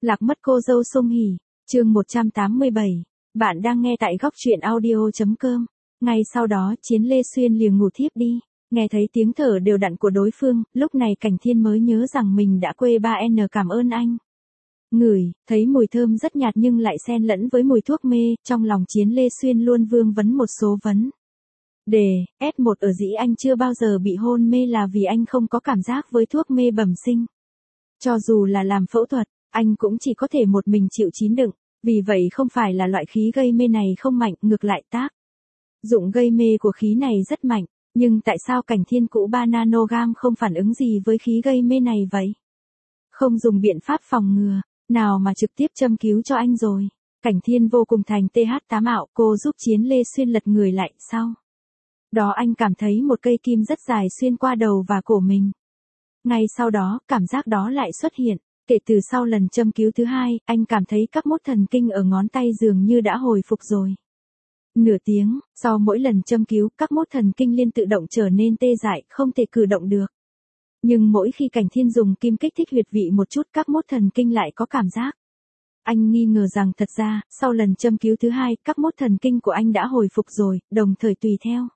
Lạc mất cô dâu Sung Hỉ, chương 187. Bạn đang nghe tại góc truyện audio.com. Ngay sau đó Chiến Lê Xuyên liền ngủ thiếp đi. Nghe thấy tiếng thở đều đặn của đối phương, lúc này Cảnh Thiên mới nhớ rằng mình đã quê 3N cảm ơn anh. Ngửi, thấy mùi thơm rất nhạt nhưng lại xen lẫn với mùi thuốc mê, trong lòng Chiến Lê Xuyên luôn vương vấn một số vấn đề. S1 ở dĩ anh chưa bao giờ bị hôn mê là vì anh không có cảm giác với thuốc mê bẩm sinh. Cho dù là làm phẫu thuật, anh cũng chỉ có thể một mình chịu chín đựng, vì vậy không phải là loại khí gây mê này không mạnh, ngược lại tác dụng gây mê của khí này rất mạnh, nhưng tại sao Cảnh Thiên cũ 3 nanogam không phản ứng gì với khí gây mê này vậy? Không dùng biện pháp phòng ngừa, nào mà trực tiếp châm cứu cho anh rồi. Cảnh Thiên vô cùng thành TH8 ảo, cô giúp Chiến Lê Xuyên lật người lại, sau đó anh cảm thấy một cây kim rất dài xuyên qua đầu và cổ mình. Ngay sau đó, cảm giác đó lại xuất hiện. Kể từ sau lần châm cứu thứ hai, anh cảm thấy các mốt thần kinh ở ngón tay dường như đã hồi phục rồi. Nửa tiếng, sau mỗi lần châm cứu, các mốt thần kinh liên tự động trở nên tê dại, không thể cử động được. Nhưng mỗi khi Cảnh Thiên dùng kim kích thích huyệt vị một chút, các mốt thần kinh lại có cảm giác. Anh nghi ngờ rằng thật ra, sau lần châm cứu thứ hai, các mốt thần kinh của anh đã hồi phục rồi, đồng thời tùy theo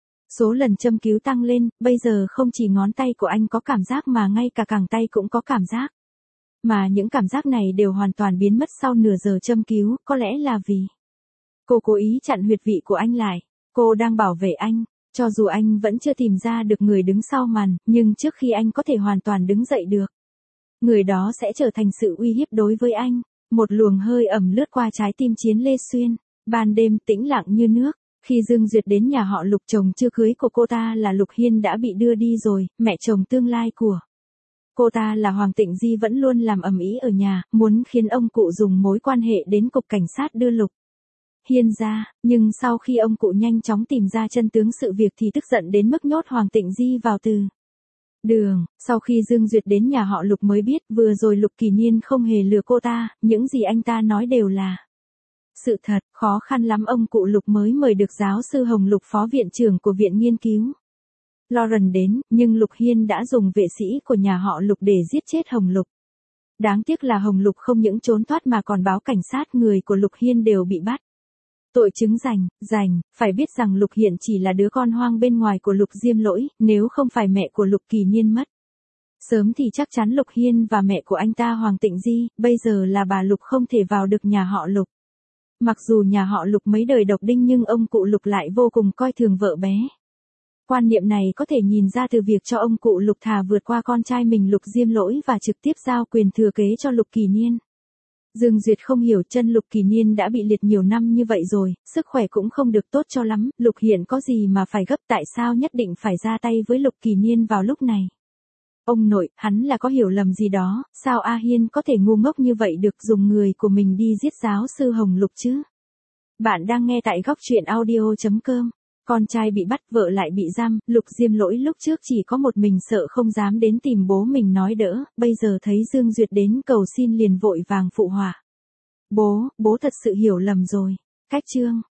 số lần châm cứu tăng lên, bây giờ không chỉ ngón tay của anh có cảm giác mà ngay cả cẳng tay cũng có cảm giác. Mà những cảm giác này đều hoàn toàn biến mất sau nửa giờ châm cứu, có lẽ là vì cô cố ý chặn huyệt vị của anh lại. Cô đang bảo vệ anh, cho dù anh vẫn chưa tìm ra được người đứng sau màn, nhưng trước khi anh có thể hoàn toàn đứng dậy được, người đó sẽ trở thành sự uy hiếp đối với anh. Một luồng hơi ẩm lướt qua trái tim Chiến Lê Xuyên. Ban đêm tĩnh lặng như nước. Khi Dương Duyệt đến nhà họ Lục, chồng chưa cưới của cô ta là Lục Hiên đã bị đưa đi rồi, mẹ chồng tương lai của cô ta là Hoàng Tịnh Di vẫn luôn làm ầm ĩ ở nhà, muốn khiến ông cụ dùng mối quan hệ đến cục cảnh sát đưa Lục Hiên ra, nhưng sau khi ông cụ nhanh chóng tìm ra chân tướng sự việc thì tức giận đến mức nhốt Hoàng Tịnh Di vào từ đường. Sau khi Dương Duyệt đến nhà họ Lục mới biết vừa rồi Lục Kỳ Niên không hề lừa cô ta, những gì anh ta nói đều là sự thật. Khó khăn lắm ông cụ Lục mới mời được giáo sư Hồng Lục, phó viện trưởng của viện nghiên cứu Lauren đến, nhưng Lục Hiên đã dùng vệ sĩ của nhà họ Lục để giết chết Hồng Lục. Đáng tiếc là Hồng Lục không những trốn thoát mà còn báo cảnh sát, người của Lục Hiên đều bị bắt. Tội chứng rành, phải biết rằng Lục Hiển chỉ là đứa con hoang bên ngoài của Lục Diêm Lỗi, nếu không phải mẹ của Lục Kỳ Niên mất sớm thì chắc chắn Lục Hiên và mẹ của anh ta Hoàng Tịnh Di, bây giờ là bà Lục không thể vào được nhà họ Lục. Mặc dù nhà họ Lục mấy đời độc đinh nhưng ông cụ Lục lại vô cùng coi thường vợ bé. Quan niệm này có thể nhìn ra từ việc cho ông cụ Lục thà vượt qua con trai mình Lục Diêm Lỗi và trực tiếp giao quyền thừa kế cho Lục Kỳ Niên. Dương Duyệt không hiểu, chân Lục Kỳ Niên đã bị liệt nhiều năm như vậy rồi, sức khỏe cũng không được tốt cho lắm, Lục Hiển có gì mà phải gấp, tại sao nhất định phải ra tay với Lục Kỳ Niên vào lúc này? Ông nội, hắn là có hiểu lầm gì đó, sao A Hiên có thể ngu ngốc như vậy được, dùng người của mình đi giết giáo sư Hồng Lục chứ? Bạn đang nghe tại góc truyện audio.com. Con trai bị bắt, vợ lại bị giam, Lục Diêm Lỗi lúc trước chỉ có một mình, sợ không dám đến tìm bố mình nói đỡ, bây giờ thấy Dương Duyệt đến cầu xin liền vội vàng phụ họa. Bố thật sự hiểu lầm rồi. Cách chương